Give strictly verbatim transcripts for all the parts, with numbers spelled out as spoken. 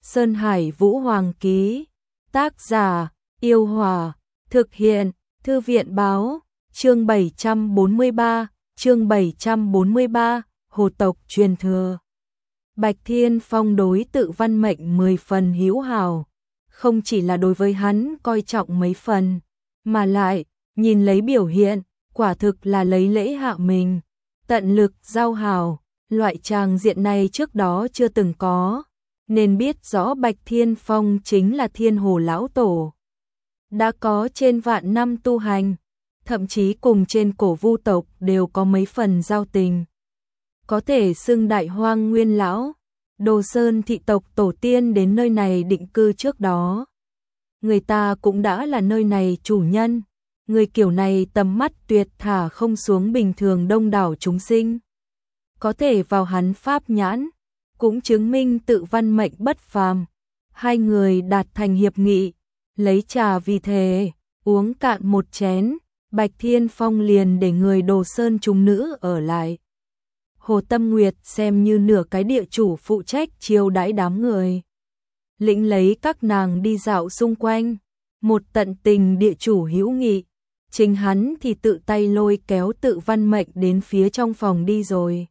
Sơn Hải Vũ Hoàng ký. Tác giả: Yêu Hòa. Thực hiện: Thư viện báo. Chương bảy trăm bốn mươi ba, chương bảy trăm bốn mươi ba, Hồ tộc truyền thừa. Bạch Thiên Phong đối Tự Văn Mệnh mười phần hữu hảo, không chỉ là đối với hắn coi trọng mấy phần, mà lại, nhìn lấy biểu hiện, quả thực là lấy lễ hạ mình, tận lực giao hảo, loại tràng diện này trước đó chưa từng có, nên biết rõ Bạch Thiên Phong chính là Thiên Hồ lão tổ. Đã có trên vạn năm tu hành, thậm chí cùng trên cổ Vu tộc đều có mấy phần giao tình. Có thể xưng Đại Hoang Nguyên lão, Đồ Sơn thị tộc tổ tiên đến nơi này định cư trước đó. Người ta cũng đã là nơi này chủ nhân, người kiểu này tầm mắt tuyệt thả không xuống bình thường đông đảo chúng sinh. Có thể vào hắn pháp nhãn, cũng chứng minh Tự Văn Mệnh bất phàm. Hai người đạt thành hiệp nghị, lấy trà vì thề, uống cạn một chén, Bạch Thiên Phong liền để người Đồ Sơn chúng nữ ở lại. Hồ Tâm Nguyệt xem như nửa cái địa chủ phụ trách chiêu đãi đám người. Lĩnh lấy các nàng đi dạo xung quanh, một tận tình địa chủ hữu nghị, chính hắn thì tự tay lôi kéo Tự Văn Mệnh đến phía trong phòng đi rồi.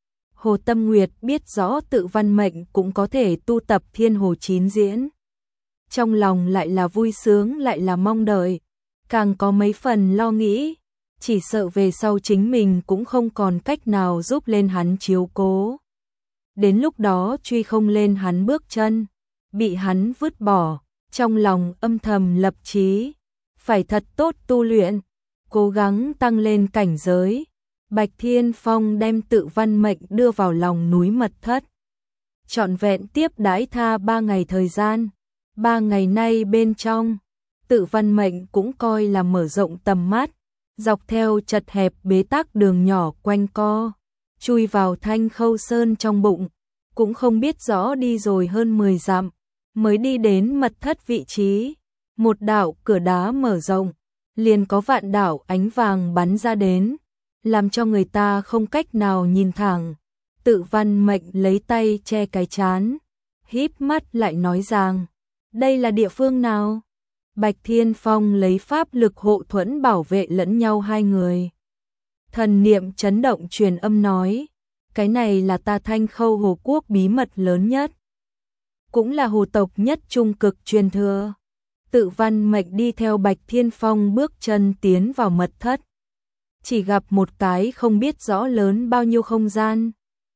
Hồ Tâm Nguyệt biết rõ Tự Văn Mệnh cũng có thể tu tập Thiên Hồ Chín Diễn. Trong lòng lại là vui sướng lại là mong đợi, càng có mấy phần lo nghĩ, chỉ sợ về sau chính mình cũng không còn cách nào giúp lên hắn chiếu cố. Đến lúc đó truy không lên hắn bước chân, bị hắn vứt bỏ, trong lòng âm thầm lập chí, phải thật tốt tu luyện, cố gắng tăng lên cảnh giới. Bạch Thiên Phong đem Tự Văn Mệnh đưa vào lòng núi mật thất, trọn vẹn tiếp đãi tha ba ngày thời gian. Ba ngày nay bên trong, Tự Văn Mệnh cũng coi là mở rộng tầm mắt, dọc theo chật hẹp bế tắc đường nhỏ quanh co, chui vào Thanh Khâu Sơn trong bụng, cũng không biết rõ đi rồi hơn mười dặm, mới đi đến mật thất vị trí. Một đạo cửa đá mở rộng, liền có vạn đạo ánh vàng bắn ra đến, làm cho người ta không cách nào nhìn thẳng. Tự Văn Mệnh lấy tay che cái trán, híp mắt lại nói rằng, đây là địa phương nào? Bạch Thiên Phong lấy pháp lực hộ thuẫn bảo vệ lẫn nhau hai người. Thần niệm chấn động truyền âm nói, cái này là ta Thanh Khâu Hồ Quốc bí mật lớn nhất, cũng là hồ tộc nhất trung cực truyền thừa. Tự Văn Mệnh đi theo Bạch Thiên Phong bước chân tiến vào mật thất, chỉ gặp một cái không biết rõ lớn bao nhiêu không gian,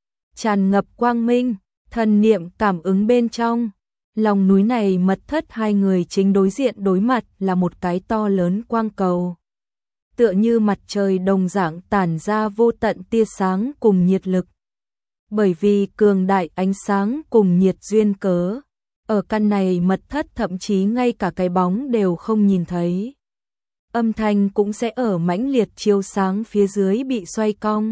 tràn ngập quang minh, thần niệm cảm ứng bên trong. Lòng núi này mật thất hai người chính đối diện đối mặt là một cái to lớn quang cầu. Tựa như mặt trời đồng dạng tản ra vô tận tia sáng cùng nhiệt lực. Bởi vì cường đại ánh sáng cùng nhiệt duyên cớ, ở căn này mật thất thậm chí ngay cả cái bóng đều không nhìn thấy. Âm thanh cũng sẽ ở mãnh liệt chiếu sáng phía dưới bị xoay cong.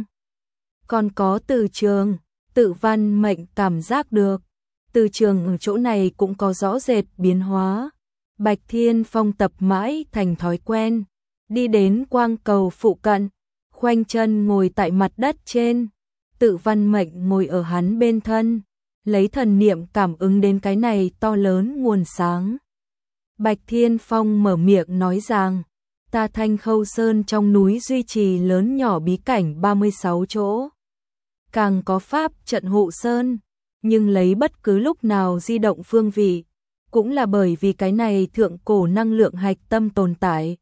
Còn có từ trường, Tự Văn Mệnh cảm giác được. Từ trường ở chỗ này cũng có rõ rệt biến hóa. Bạch Thiên Phong tập mãi thành thói quen, đi đến quang cầu phụ cận, khoanh chân ngồi tại mặt đất trên. Tự Văn Mệnh ngồi ở hắn bên thân, lấy thần niệm cảm ứng đến cái này to lớn nguồn sáng. Bạch Thiên Phong mở miệng nói rằng, ta Thanh Khâu Sơn trong núi duy trì lớn nhỏ bí cảnh ba mươi sáu chỗ. Càng có pháp trận hộ sơn, nhưng lấy bất cứ lúc nào di động phương vị, cũng là bởi vì cái này thượng cổ năng lượng hạch tâm tồn tại.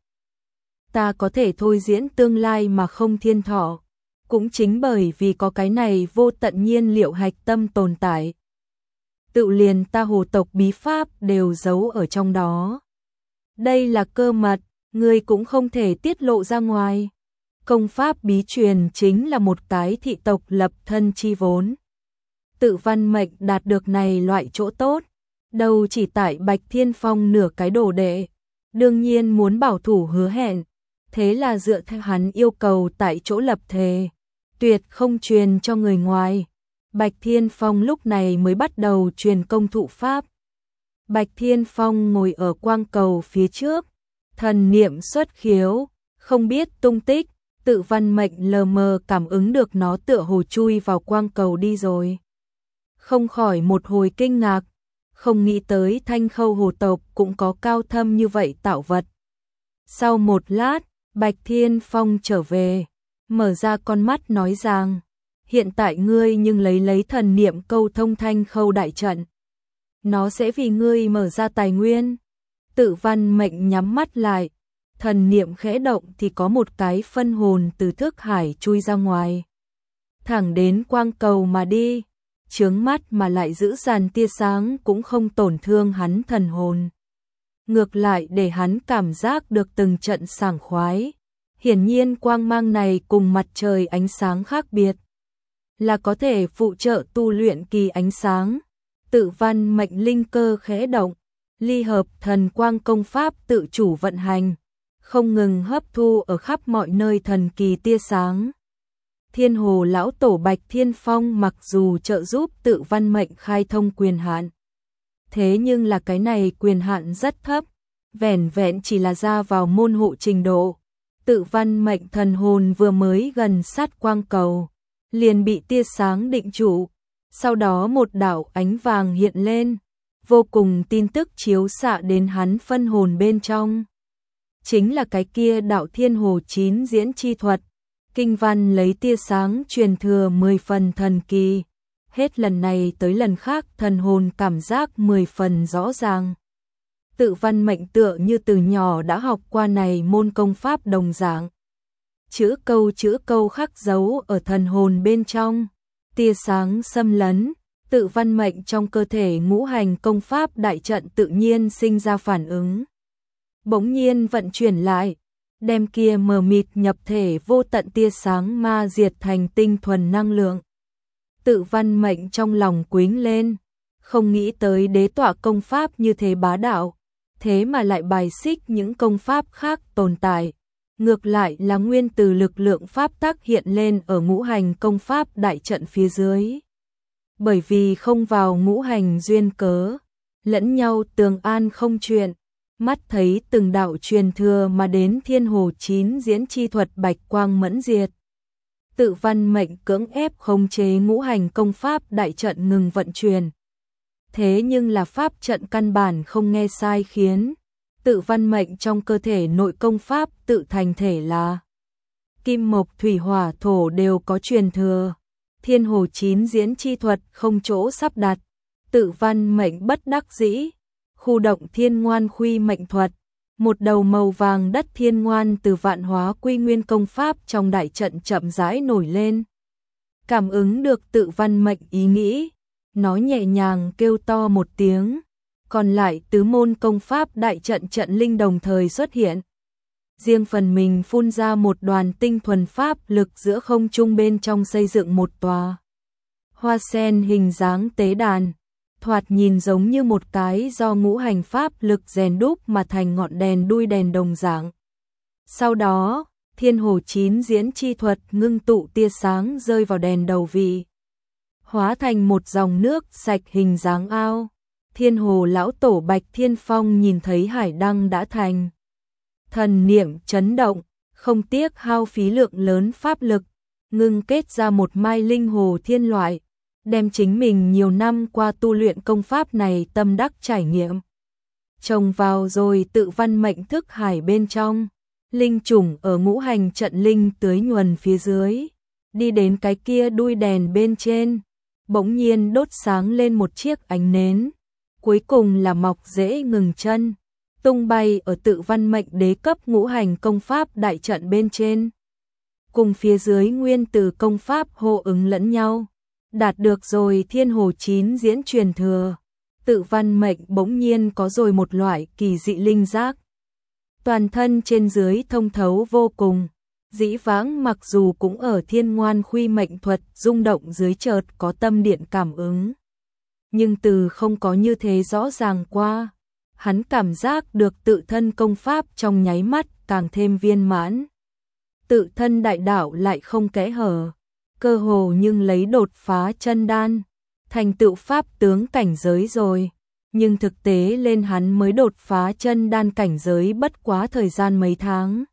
Ta có thể thôi diễn tương lai mà không thiên thọ, cũng chính bởi vì có cái này vô tận nhiên liệu hạch tâm tồn tại. Tự liền ta hồ tộc bí pháp đều giấu ở trong đó. Đây là cơ mật, ngươi cũng không thể tiết lộ ra ngoài. Công pháp bí truyền chính là một cái thị tộc lập thân chi vốn. Tự Văn Mệnh đạt được này loại chỗ tốt, đâu chỉ tại Bạch Thiên Phong nửa cái đồ đệ, đương nhiên muốn bảo thủ hứa hẹn, thế là dựa theo hắn yêu cầu tại chỗ lập thề, tuyệt không truyền cho người ngoài. Bạch Thiên Phong lúc này mới bắt đầu truyền công thụ pháp. Bạch Thiên Phong ngồi ở quang cầu phía trước, thần niệm xuất khiếu, không biết tung tích. Tự Văn Mệnh lờ mờ cảm ứng được nó tựa hồ chui vào quang cầu đi rồi. Không khỏi một hồi kinh ngạc, không nghĩ tới Thanh Khâu hồ tộc cũng có cao thâm như vậy tạo vật. Sau một lát, Bạch Thiên Phong trở về, mở ra con mắt nói rằng, hiện tại ngươi nhưng lấy lấy thần niệm câu thông Thanh Khâu đại trận. Nó sẽ vì ngươi mở ra tài nguyên. Tự Văn Mệnh nhắm mắt lại, thần niệm khẽ động thì có một cái phân hồn từ thức hải chui ra ngoài. Thẳng đến quang cầu mà đi, chướng mắt mà lại giữ dàn tia sáng cũng không tổn thương hắn thần hồn. Ngược lại để hắn cảm giác được từng trận sảng khoái. Hiển nhiên quang mang này cùng mặt trời ánh sáng khác biệt, là có thể phụ trợ tu luyện kỳ ánh sáng. Tự Văn Mệnh linh cơ khẽ động, ly hợp thần quang công pháp tự chủ vận hành, không ngừng hấp thu ở khắp mọi nơi thần kỳ tia sáng. Thiên Hồ lão tổ Bạch Thiên Phong mặc dù trợ giúp Tự Văn Mệnh khai thông quyền hạn, thế nhưng là cái này quyền hạn rất thấp, vẻn vẹn chỉ là ra vào môn hộ trình độ. Tự Văn Mệnh thần hồn vừa mới gần sát quang cầu, liền bị tia sáng định trụ, sau đó một đạo ánh vàng hiện lên, vô cùng tin tức chiếu xạ đến hắn phân hồn bên trong. Chính là cái kia đạo Thiên Hồ chín diễn chi thuật, kinh văn lấy tia sáng truyền thừa mười phần thần kỳ, hết lần này tới lần khác thần hồn cảm giác mười phần rõ ràng. Tự Văn Mệnh tựa như từ nhỏ đã học qua này môn công pháp đồng dạng. Chữ câu chữ câu khắc dấu ở thần hồn bên trong, tia sáng xâm lấn, Tự Văn Mệnh trong cơ thể ngũ hành công pháp đại trận tự nhiên sinh ra phản ứng. Bỗng nhiên vận chuyển lại, đem kia mờ mịt nhập thể vô tận tia sáng ma diệt thành tinh thuần năng lượng. Tự Văn Mệnh trong lòng quính lên, không nghĩ tới đế tọa công pháp như thế bá đạo, thế mà lại bài xích những công pháp khác tồn tại. Ngược lại là nguyên từ lực lượng pháp tắc hiện lên ở ngũ hành công pháp đại trận phía dưới. Bởi vì không vào ngũ hành duyên cớ, lẫn nhau tường an không chuyện, mắt thấy từng đạo truyền thừa mà đến Thiên Hồ chín diễn chi thuật bạch quang mẫn diệt. Tự Văn Mệnh cưỡng ép khống chế ngũ hành công pháp đại trận ngừng vận chuyển. Thế nhưng là pháp trận căn bản không nghe sai khiến. Tự Văn Mệnh trong cơ thể nội công pháp tự thành thể là kim mộc thủy hỏa thổ đều có truyền thừa. Thiên Hồ chín diễn chi thuật không chỗ sắp đặt. Tự Văn Mệnh bất đắc dĩ, khu động thiên ngoan khuy mệnh thuật, một đầu màu vàng đất thiên ngoan từ vạn hóa quy nguyên công pháp trong đại trận chậm rãi nổi lên. Cảm ứng được Tự Văn Mệnh ý nghĩ, nó nhẹ nhàng kêu to một tiếng, còn lại tứ môn công pháp đại trận trận linh đồng thời xuất hiện. Riêng phần mình phun ra một đoàn tinh thuần pháp lực giữa không trung bên trong xây dựng một tòa hoa sen hình dáng tế đàn, thoạt nhìn giống như một cái do ngũ hành pháp lực rèn đúc mà thành ngọn đèn đuôi đèn đồng dạng. Sau đó, Thiên Hồ chín diễn chi thuật ngưng tụ tia sáng rơi vào đèn đầu vị, hóa thành một dòng nước sạch hình dáng ao. Thiên Hồ lão tổ Bạch Thiên Phong nhìn thấy hải đăng đã thành, thần niệm chấn động, không tiếc hao phí lượng lớn pháp lực, ngưng kết ra một mai linh hồ thiên loại, đem chính mình nhiều năm qua tu luyện công pháp này tâm đắc trải nghiệm trồng vào rồi Tự Văn Mệnh thức hải bên trong. Linh trùng ở ngũ hành trận linh tưới nhuần phía dưới, đi đến cái kia đuôi đèn bên trên, bỗng nhiên đốt sáng lên một chiếc ánh nến, cuối cùng là mọc rễ ngừng chân, tung bay ở Tự Văn Mệnh đế cấp ngũ hành công pháp đại trận bên trên, cùng phía dưới nguyên từ công pháp hô ứng lẫn nhau, đạt được rồi Thiên Hồ chín diễn truyền thừa. Tự Văn Mệnh bỗng nhiên có rồi một loại kỳ dị linh giác, toàn thân trên dưới thông thấu vô cùng. Dĩ vãng mặc dù cũng ở thiên ngoan khuy mệnh thuật rung động dưới chợt có tâm điện cảm ứng, nhưng từ không có như thế rõ ràng qua. Hắn cảm giác được tự thân công pháp trong nháy mắt càng thêm viên mãn. Tự thân đại đạo lại không kẽ hở, cơ hồ nhưng lấy đột phá chân đan, thành tựu pháp tướng cảnh giới rồi. Nhưng thực tế lên hắn mới đột phá chân đan cảnh giới bất quá thời gian mấy tháng.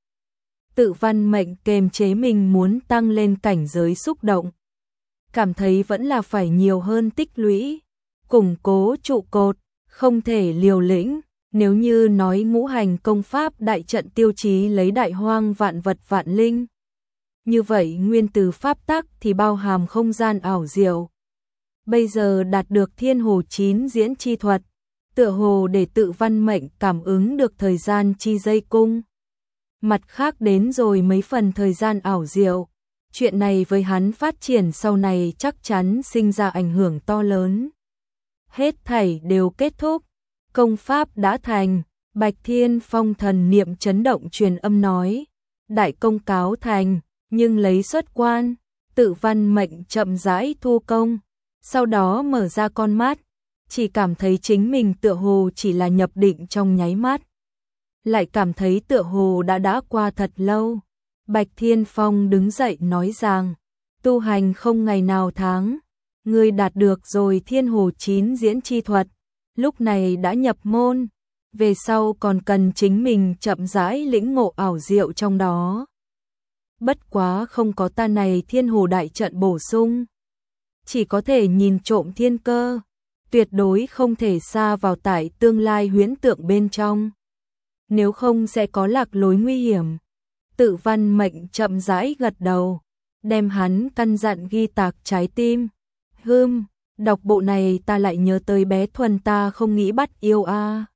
Tự Văn Mệnh kềm chế mình muốn tăng lên cảnh giới xúc động, cảm thấy vẫn là phải nhiều hơn tích lũy, củng cố trụ cột, không thể liều lĩnh. Nếu như nói ngũ hành công pháp đại trận tiêu chí lấy đại hoang vạn vật vạn linh, như vậy nguyên từ pháp tắc thì bao hàm không gian ảo diệu. Bây giờ đạt được thiên hồ chín diễn chi thuật, tựa hồ để tự văn mệnh cảm ứng được thời gian chi dây cung. Mặt khác đến rồi mấy phần thời gian ảo diệu, chuyện này với hắn phát triển sau này chắc chắn sinh ra ảnh hưởng to lớn. Hết thảy đều kết thúc, công pháp đã thành, Bạch Thiên Phong thần niệm chấn động truyền âm nói, đại công cáo thành, nhưng lấy xuất quan, tự văn mệnh chậm rãi thu công, sau đó mở ra con mắt, chỉ cảm thấy chính mình tựa hồ chỉ là nhập định trong nháy mắt. Lại cảm thấy tựa hồ đã đã qua thật lâu. Bạch Thiên Phong đứng dậy nói rằng, tu hành không ngày nào tháng, ngươi đạt được rồi thiên hồ chín diễn chi thuật, lúc này đã nhập môn, về sau còn cần chính mình chậm rãi lĩnh ngộ ảo diệu trong đó. Bất quá không có ta này thiên hồ đại trận bổ sung, chỉ có thể nhìn trộm thiên cơ, tuyệt đối không thể xa vào tại tương lai huyễn tượng bên trong. Nếu không sẽ có lạc lối nguy hiểm. Tự văn mệnh chậm rãi gật đầu, đem hắn căn dặn ghi tạc trái tim. Hừm, đọc bộ này ta lại nhớ tới bé Thuần ta không nghĩ bắt yêu a. À.